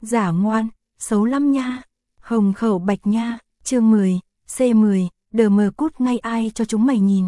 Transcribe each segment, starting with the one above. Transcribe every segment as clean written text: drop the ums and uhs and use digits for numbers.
Giả ngoan, xấu lắm nha. Hồng khẩu bạch nha, chương 10, C10, đờ mờ cút ngay ai cho chúng mày nhìn.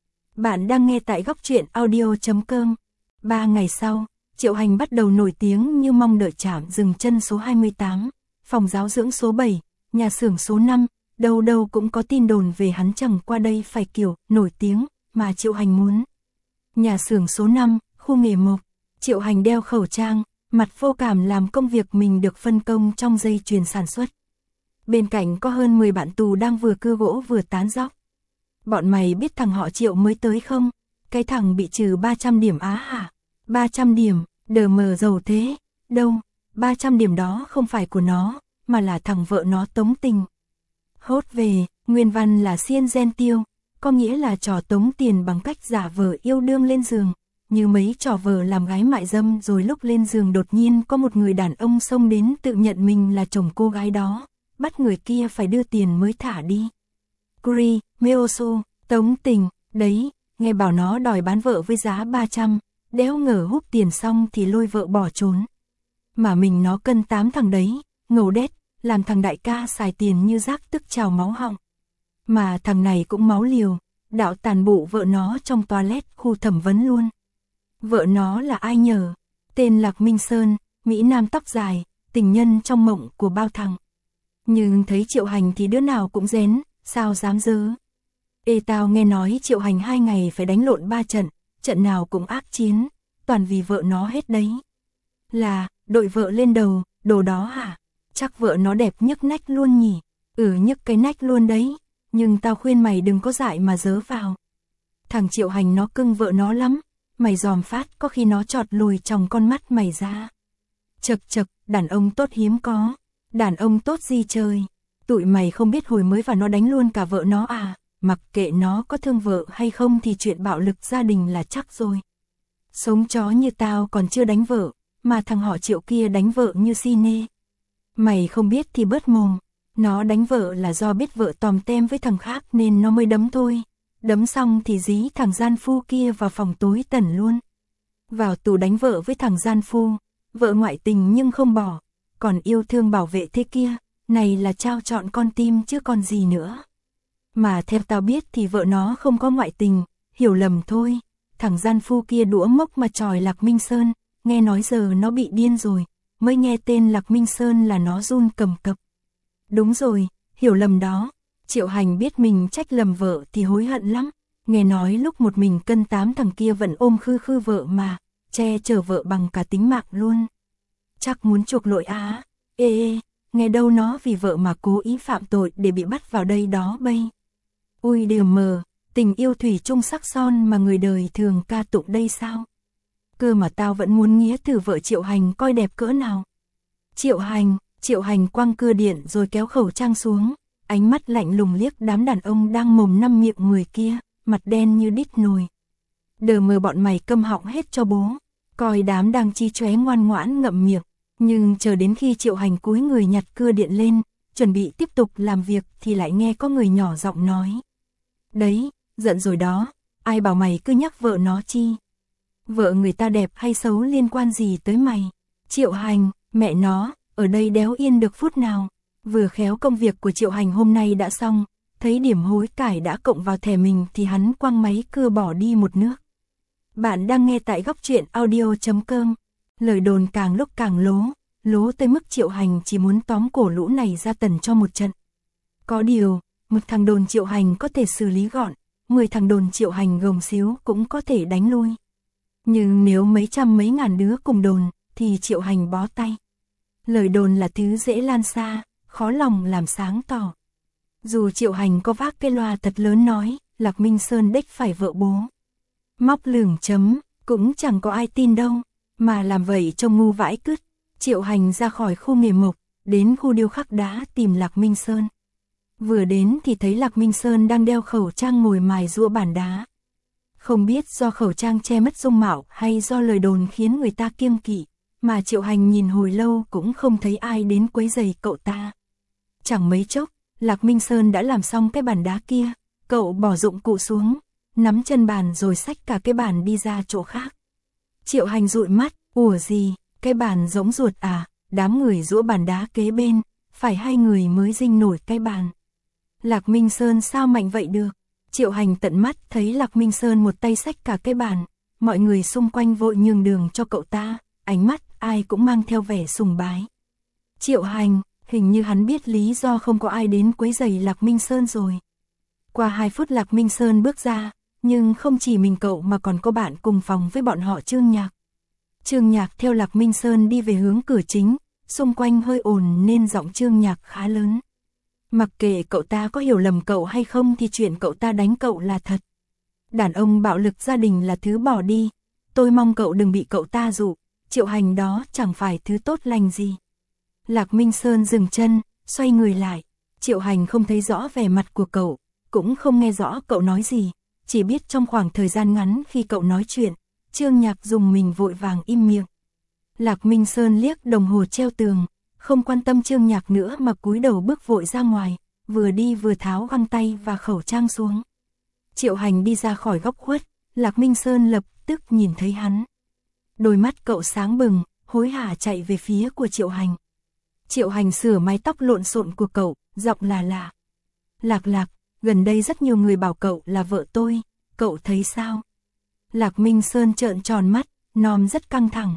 Bạn đang nghe tại góc truyện audio.com. 3 ngày sau, Triệu Hành bắt đầu nổi tiếng như mong đợi trạm dừng chân số 28, phòng giáo dưỡng số 7, nhà xưởng số 5, đâu đâu cũng có tin đồn về hắn, chẳng qua đây phải kiểu nổi tiếng mà Triệu Hành muốn. Nhà xưởng số 5, khu nghề mộc. Triệu Hành đeo khẩu trang, mặt vô cảm làm công việc mình được phân công trong dây chuyền sản xuất. Bên cạnh có hơn 10 bạn tù đang vừa cưa gỗ vừa tán dóc. Bọn mày biết thằng họ Triệu mới tới không? Cái thằng bị trừ 300 điểm á hả? 300 điểm, đờ mờ giàu thế. Đâu, 300 điểm đó không phải của nó, mà là thằng vợ nó tống tình. Hốt về, nguyên văn là xiên gen tiêu, có nghĩa là trò tống tiền bằng cách giả vờ yêu đương lên giường. Như mấy trò vờ làm gái mại dâm, rồi lúc lên giường đột nhiên có một người đàn ông xông đến tự nhận mình là chồng cô gái đó, bắt người kia phải đưa tiền mới thả đi. Kuri, Meosu, tống tình, đấy, nghe bảo nó đòi bán vợ với giá 300, đéo ngờ hút tiền xong thì lôi vợ bỏ trốn. Mà mình nó cân 8 thằng đấy, ngầu đét, làm thằng đại ca xài tiền như rác tức trào máu họng. Mà thằng này cũng máu liều, đạo tàn bụ vợ nó trong toilet khu thẩm vấn luôn. Vợ nó là ai nhờ? Tên Lạc Minh Sơn, Mỹ Nam tóc dài, tình nhân trong mộng của bao thằng. Nhưng thấy Triệu Hành thì đứa nào cũng rén, sao dám dớ. Ê tao nghe nói Triệu Hành 2 ngày phải đánh lộn 3 trận, trận nào cũng ác chiến, toàn vì vợ nó hết đấy. Là, đội vợ lên đầu, đồ đó hả? Chắc vợ nó đẹp nhức nách luôn nhỉ? Nhức cái nách luôn đấy, nhưng tao khuyên mày đừng có dại mà dớ vào. Thằng Triệu Hành nó cưng vợ nó lắm, mày dòm phát có khi nó chọt lùi trong con mắt mày ra. Chật chật, đàn ông tốt hiếm có. Đàn ông tốt gì trời? Tụi mày không biết hồi mới vào nó đánh luôn cả vợ nó à? Mặc kệ nó có thương vợ hay không thì chuyện bạo lực gia đình là chắc rồi. Sống chó như tao còn chưa đánh vợ, mà thằng họ Triệu kia đánh vợ như si nê. Mày không biết thì bớt mồm. Nó đánh vợ là do biết vợ tòm tem với thằng khác nên nó mới đấm thôi. Đấm xong thì dí thằng gian phu kia vào phòng tối tẩn luôn. Vào tù đánh vợ với thằng gian phu, vợ ngoại tình nhưng không bỏ, còn yêu thương bảo vệ thế kia, này là trao chọn con tim chứ còn gì nữa. Mà theo tao biết thì vợ nó không có ngoại tình, hiểu lầm thôi. Thằng gian phu kia đũa mốc mà chòi Lạc Minh Sơn, nghe nói giờ nó bị điên rồi, mới nghe tên Lạc Minh Sơn là nó run cầm cập. Đúng rồi, hiểu lầm đó. Triệu Hành biết mình trách lầm vợ thì hối hận lắm. Nghe nói lúc một mình cân 8 thằng kia vẫn ôm khư vợ mà, che chở vợ bằng cả tính mạng luôn. Chắc muốn chuộc lỗi á. Ê, nghe đâu nó vì vợ mà cố ý phạm tội để bị bắt vào đây đó bây. Ui đều mờ, tình yêu thủy chung sắc son mà người đời thường ca tụng đây sao? Cơ mà tao vẫn muốn nghía thử vợ Triệu Hành coi đẹp cỡ nào. Triệu Hành quăng cưa điện rồi kéo khẩu trang xuống. Ánh mắt lạnh lùng liếc đám đàn ông đang mồm năm miệng người kia, mặt đen như đít nồi. Đờ mờ bọn mày câm họng hết cho bố. Coi đám đang chi chóe ngoan ngoãn ngậm miệng. Nhưng chờ đến khi Triệu Hành cúi người nhặt cưa điện lên, chuẩn bị tiếp tục làm việc thì lại nghe có người nhỏ giọng nói. Đấy, giận rồi đó, ai bảo mày cứ nhắc vợ nó chi? Vợ người ta đẹp hay xấu liên quan gì tới mày? Triệu Hành, mẹ nó, ở đây đéo yên được phút nào. Vừa khéo công việc của Triệu Hành hôm nay đã xong, thấy điểm hối cải đã cộng vào thẻ mình thì hắn quăng máy cưa bỏ đi một nước. Bạn đang nghe tại góc truyện audio.com. Lời đồn càng lúc càng lố tới mức Triệu Hành chỉ muốn tóm cổ lũ này ra tần cho một trận. Có điều, một thằng đồn Triệu Hành có thể xử lý gọn, 10 thằng đồn Triệu Hành gồng xíu cũng có thể đánh lui. Nhưng nếu mấy trăm mấy ngàn đứa cùng đồn, thì Triệu Hành bó tay. Lời đồn là thứ dễ lan xa, khó lòng làm sáng tỏ. Dù Triệu Hành có vác cái loa thật lớn nói, Lạc Minh Sơn đếch phải vợ bố. Móc lửng chấm, cũng chẳng có ai tin đâu, mà làm vậy trông ngu vãi cứt. Triệu Hành ra khỏi khu nghề mộc, đến khu điêu khắc đá tìm Lạc Minh Sơn. Vừa đến thì thấy Lạc Minh Sơn đang đeo khẩu trang ngồi mài giũa bàn đá. Không biết do khẩu trang che mất dung mạo hay do lời đồn khiến người ta kiêng kỵ, mà Triệu Hành nhìn hồi lâu cũng không thấy ai đến quấy rầy cậu ta. Chẳng mấy chốc, Lạc Minh Sơn đã làm xong cái bàn đá kia, cậu bỏ dụng cụ xuống, nắm chân bàn rồi xách cả cái bàn đi ra chỗ khác. Triệu Hành dụi mắt, ủa gì, cái bàn giống ruột à, đám người giũa bàn đá kế bên, phải 2 người mới dinh nổi cái bàn. Lạc Minh Sơn sao mạnh vậy được? Triệu Hành tận mắt thấy Lạc Minh Sơn một tay xách cả cái bàn, mọi người xung quanh vội nhường đường cho cậu ta, ánh mắt ai cũng mang theo vẻ sùng bái. Triệu Hành, hình như hắn biết lý do không có ai đến quấy rầy Lạc Minh Sơn rồi. Qua 2 phút Lạc Minh Sơn bước ra, nhưng không chỉ mình cậu mà còn có bạn cùng phòng với bọn họ Trương Nhạc. Trương Nhạc theo Lạc Minh Sơn đi về hướng cửa chính, xung quanh hơi ồn nên giọng Trương Nhạc khá lớn. Mặc kệ cậu ta có hiểu lầm cậu hay không thì chuyện cậu ta đánh cậu là thật. Đàn ông bạo lực gia đình là thứ bỏ đi, tôi mong cậu đừng bị cậu ta dụ, Triệu Hành đó chẳng phải thứ tốt lành gì. Lạc Minh Sơn dừng chân, xoay người lại, Triệu Hành không thấy rõ vẻ mặt của cậu, cũng không nghe rõ cậu nói gì, chỉ biết trong khoảng thời gian ngắn khi cậu nói chuyện, Trương Nhạc dùng mình vội vàng im miệng. Lạc Minh Sơn liếc đồng hồ treo tường, không quan tâm Trương Nhạc nữa mà cúi đầu bước vội ra ngoài, vừa đi vừa tháo găng tay và khẩu trang xuống. Triệu Hành đi ra khỏi góc khuất, Lạc Minh Sơn lập tức nhìn thấy hắn. Đôi mắt cậu sáng bừng, hối hả chạy về phía của Triệu Hành. Triệu Hành sửa mái tóc lộn xộn của cậu, giọng là Lạc Lạc, gần đây rất nhiều người bảo cậu là vợ tôi, cậu thấy sao? Lạc Minh Sơn trợn tròn mắt, nòm rất căng thẳng.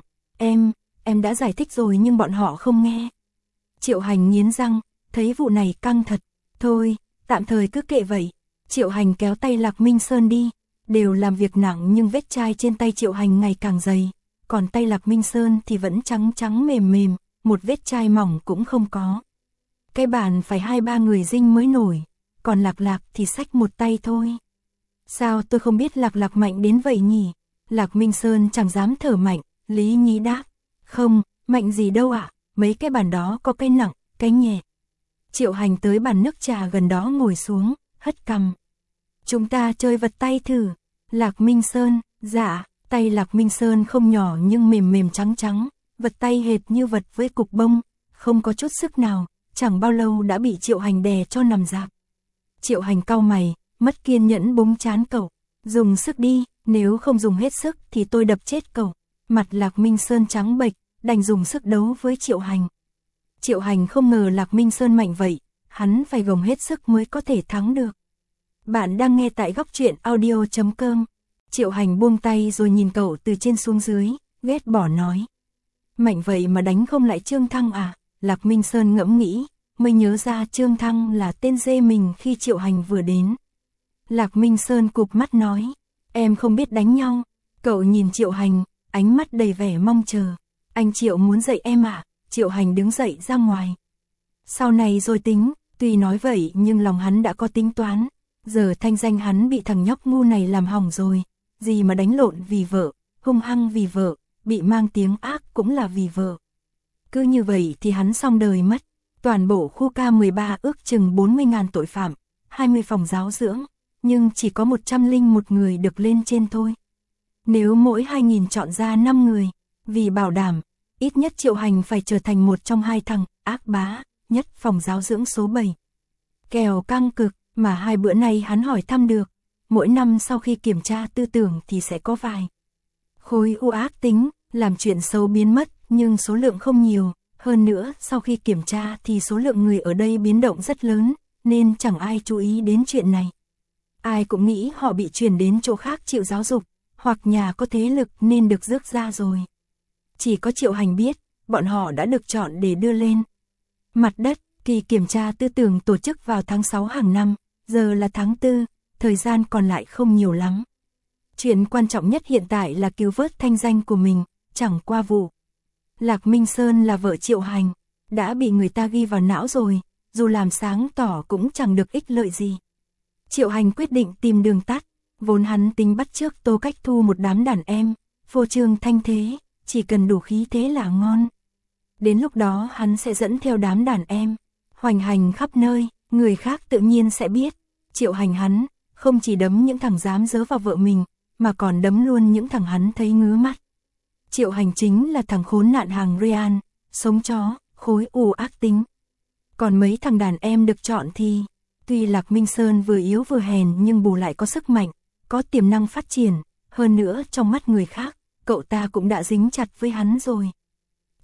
Em đã giải thích rồi nhưng bọn họ không nghe. Triệu Hành nghiến răng, thấy vụ này căng thật. Thôi, tạm thời cứ kệ vậy. Triệu Hành kéo tay Lạc Minh Sơn đi. Đều làm việc nặng nhưng vết chai trên tay Triệu Hành ngày càng dày. Còn tay Lạc Minh Sơn thì vẫn trắng trắng mềm mềm, một vết chai mỏng cũng không có. Cái bàn phải 2-3 người dinh mới nổi. Còn Lạc Lạc thì xách một tay thôi. Sao tôi không biết Lạc Lạc mạnh đến vậy nhỉ? Lạc Minh Sơn chẳng dám thở mạnh, Lý Nhĩ đáp. Không, mạnh gì đâu ạ, mấy cái bàn đó có cái nặng, cái nhẹ. Triệu Hành tới bàn nước trà gần đó ngồi xuống, hất cằm. Chúng ta chơi vật tay thử. Lạc Minh Sơn, dạ, tay Lạc Minh Sơn không nhỏ nhưng mềm mềm trắng trắng, vật tay hệt như vật với cục bông, không có chút sức nào, chẳng bao lâu đã bị Triệu Hành đè cho nằm rạp. Triệu Hành cau mày, mất kiên nhẫn búng trán cậu. Dùng sức đi, nếu không dùng hết sức thì tôi đập chết cậu. Mặt Lạc Minh Sơn trắng bệch, đành dùng sức đấu với Triệu Hành. Triệu Hành không ngờ Lạc Minh Sơn mạnh vậy, hắn phải gồng hết sức mới có thể thắng được. Bạn đang nghe tại góc truyện audio.com. Triệu Hành buông tay rồi nhìn cậu từ trên xuống dưới, ghét bỏ nói. Mạnh vậy mà đánh không lại Trương Thăng à? Lạc Minh Sơn ngẫm nghĩ, mới nhớ ra Trương Thăng là tên dê mình khi Triệu Hành vừa đến. Lạc Minh Sơn cụp mắt nói, em không biết đánh nhau. Cậu nhìn Triệu Hành, ánh mắt đầy vẻ mong chờ. Anh Triệu muốn dạy em à? Triệu Hành đứng dậy ra ngoài. Sau này rồi tính, tuy nói vậy nhưng lòng hắn đã có tính toán. Giờ thanh danh hắn bị thằng nhóc ngu này làm hỏng rồi. Gì mà đánh lộn vì vợ, hung hăng vì vợ, bị mang tiếng ác cũng là vì vợ. Cứ như vậy thì hắn xong đời mất. Toàn bộ khu K13 ước chừng 40.000 tội phạm, 20 phòng giáo dưỡng, nhưng chỉ có 101 người được lên trên thôi. Nếu mỗi 2.000 chọn ra 5 người, vì bảo đảm, ít nhất Triệu Hành phải trở thành một trong 2 thằng ác bá nhất phòng giáo dưỡng số 7. Kèo căng cực mà 2 bữa nay hắn hỏi thăm được, mỗi năm sau khi kiểm tra tư tưởng thì sẽ có vài khối u ác tính, làm chuyện xấu biến mất nhưng số lượng không nhiều. Hơn nữa, sau khi kiểm tra thì số lượng người ở đây biến động rất lớn, nên chẳng ai chú ý đến chuyện này. Ai cũng nghĩ họ bị chuyển đến chỗ khác chịu giáo dục, hoặc nhà có thế lực nên được rước ra rồi. Chỉ có Triệu Hành biết, bọn họ đã được chọn để đưa lên mặt đất. Kỳ kiểm tra tư tưởng tổ chức vào tháng 6 hàng năm, giờ là tháng 4, thời gian còn lại không nhiều lắm. Chuyện quan trọng nhất hiện tại là cứu vớt thanh danh của mình, chẳng qua vụ. Lạc Minh Sơn là vợ Triệu Hành, đã bị người ta ghi vào não rồi, dù làm sáng tỏ cũng chẳng được ích lợi gì. Triệu Hành quyết định tìm đường tắt, vốn hắn tính bắt chước Tô Cách Thu một đám đàn em, phô trương thanh thế, chỉ cần đủ khí thế là ngon. Đến lúc đó hắn sẽ dẫn theo đám đàn em, hoành hành khắp nơi, người khác tự nhiên sẽ biết. Triệu Hành hắn, không chỉ đấm những thằng dám dớ vào vợ mình, mà còn đấm luôn những thằng hắn thấy ngứa mắt. Triệu Hành chính là thằng khốn nạn hàng Real, sống chó, khối u ác tính. Còn mấy thằng đàn em được chọn thì, tuy Lạc Minh Sơn vừa yếu vừa hèn nhưng bù lại có sức mạnh, có tiềm năng phát triển, hơn nữa trong mắt người khác, cậu ta cũng đã dính chặt với hắn rồi.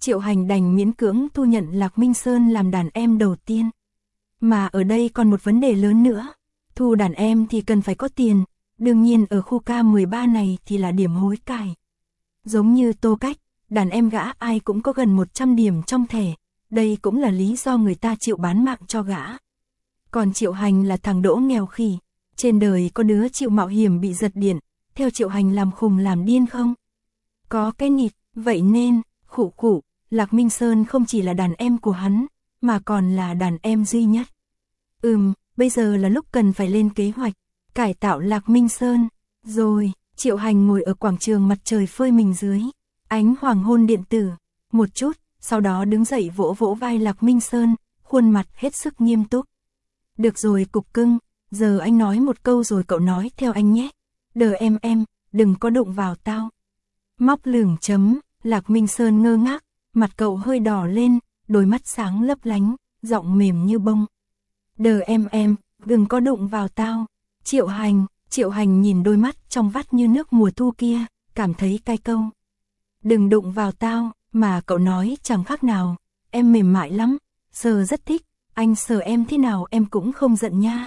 Triệu Hành đành miễn cưỡng thu nhận Lạc Minh Sơn làm đàn em đầu tiên. Mà ở đây còn một vấn đề lớn nữa, thu đàn em thì cần phải có tiền, đương nhiên ở khu K13 này thì là điểm hối cải. Giống như Tô Cách, đàn em gã ai cũng có gần 100 điểm trong thẻ, đây cũng là lý do người ta chịu bán mạng cho gã. Còn Triệu Hành là thằng đỗ nghèo khỉ, trên đời có đứa chịu mạo hiểm bị giật điện, theo Triệu Hành làm khùng làm điên không? Có cái nịt, vậy nên, khụ, Lạc Minh Sơn không chỉ là đàn em của hắn, mà còn là đàn em duy nhất. Bây giờ là lúc cần phải lên kế hoạch, cải tạo Lạc Minh Sơn. Rồi, Triệu Hành ngồi ở quảng trường mặt trời phơi mình dưới ánh hoàng hôn điện tử, một chút, sau đó đứng dậy vỗ vỗ vai Lạc Minh Sơn, khuôn mặt hết sức nghiêm túc. Được rồi cục cưng, giờ anh nói một câu rồi cậu nói theo anh nhé. Đờ em, đừng có đụng vào tao. Móc lửng chấm, Lạc Minh Sơn ngơ ngác, mặt cậu hơi đỏ lên, đôi mắt sáng lấp lánh, giọng mềm như bông. Đờ em, đừng có đụng vào tao. Triệu Hành nhìn đôi mắt trong vắt như nước mùa thu kia, cảm thấy cay câu. Đừng đụng vào tao, mà cậu nói chẳng khác nào, em mềm mại lắm, sờ rất thích, anh sờ em thế nào em cũng không giận nha.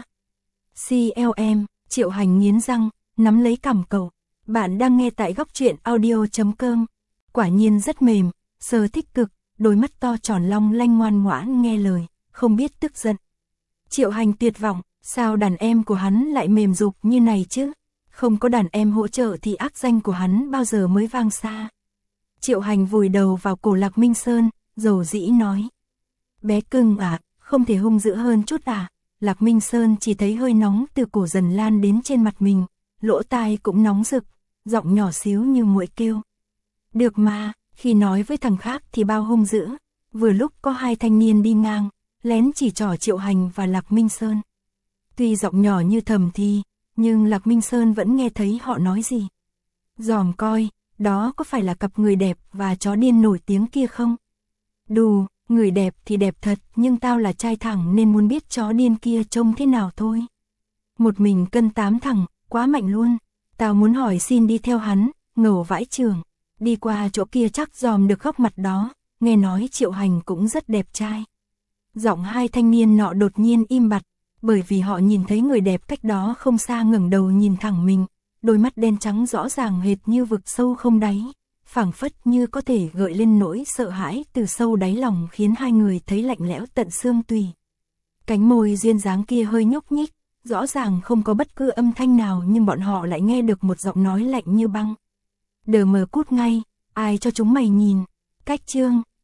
CLM, Triệu Hành nghiến răng, nắm lấy cằm cậu. Bạn đang nghe tại góc truyện audio.com. Quả nhiên rất mềm, sờ thích cực, đôi mắt to tròn long lanh ngoan ngoãn nghe lời, không biết tức giận. Triệu Hành tuyệt vọng, sao đàn em của hắn lại mềm dục như này chứ? Không có đàn em hỗ trợ thì ác danh của hắn bao giờ mới vang xa. Triệu Hành vùi đầu vào cổ Lạc Minh Sơn, dầu dĩ nói. Bé cưng à, không thể hung dữ hơn chút à? Lạc Minh Sơn chỉ thấy hơi nóng từ cổ dần lan đến trên mặt mình, lỗ tai cũng nóng rực, giọng nhỏ xíu như muỗi kêu. Được mà, khi nói với thằng khác thì bao hung dữ. Vừa lúc có hai thanh niên đi ngang, lén chỉ trỏ Triệu Hành và Lạc Minh Sơn. Tuy giọng nhỏ như thầm thì, nhưng Lạc Minh Sơn vẫn nghe thấy họ nói gì. Dòm coi, đó có phải là cặp người đẹp và chó điên nổi tiếng kia không? Đù, người đẹp thì đẹp thật, nhưng tao là trai thẳng nên muốn biết chó điên kia trông thế nào thôi. Một mình cân 8 thằng, quá mạnh luôn. Tao muốn hỏi xin đi theo hắn, ngầu vãi chưởng. Đi qua chỗ kia chắc dòm được góc mặt đó, nghe nói Triệu Hành cũng rất đẹp trai. Giọng hai thanh niên nọ đột nhiên im bặt, bởi vì họ nhìn thấy người đẹp cách đó không xa ngẩng đầu nhìn thẳng mình, đôi mắt đen trắng rõ ràng hệt như vực sâu không đáy, phảng phất như có thể gợi lên nỗi sợ hãi từ sâu đáy lòng khiến hai người thấy lạnh lẽo tận xương tủy. Cánh môi duyên dáng kia hơi nhúc nhích, rõ ràng không có bất cứ âm thanh nào nhưng bọn họ lại nghe được một giọng nói lạnh như băng. Đờ mờ cút ngay, ai cho chúng mày nhìn. Cách chương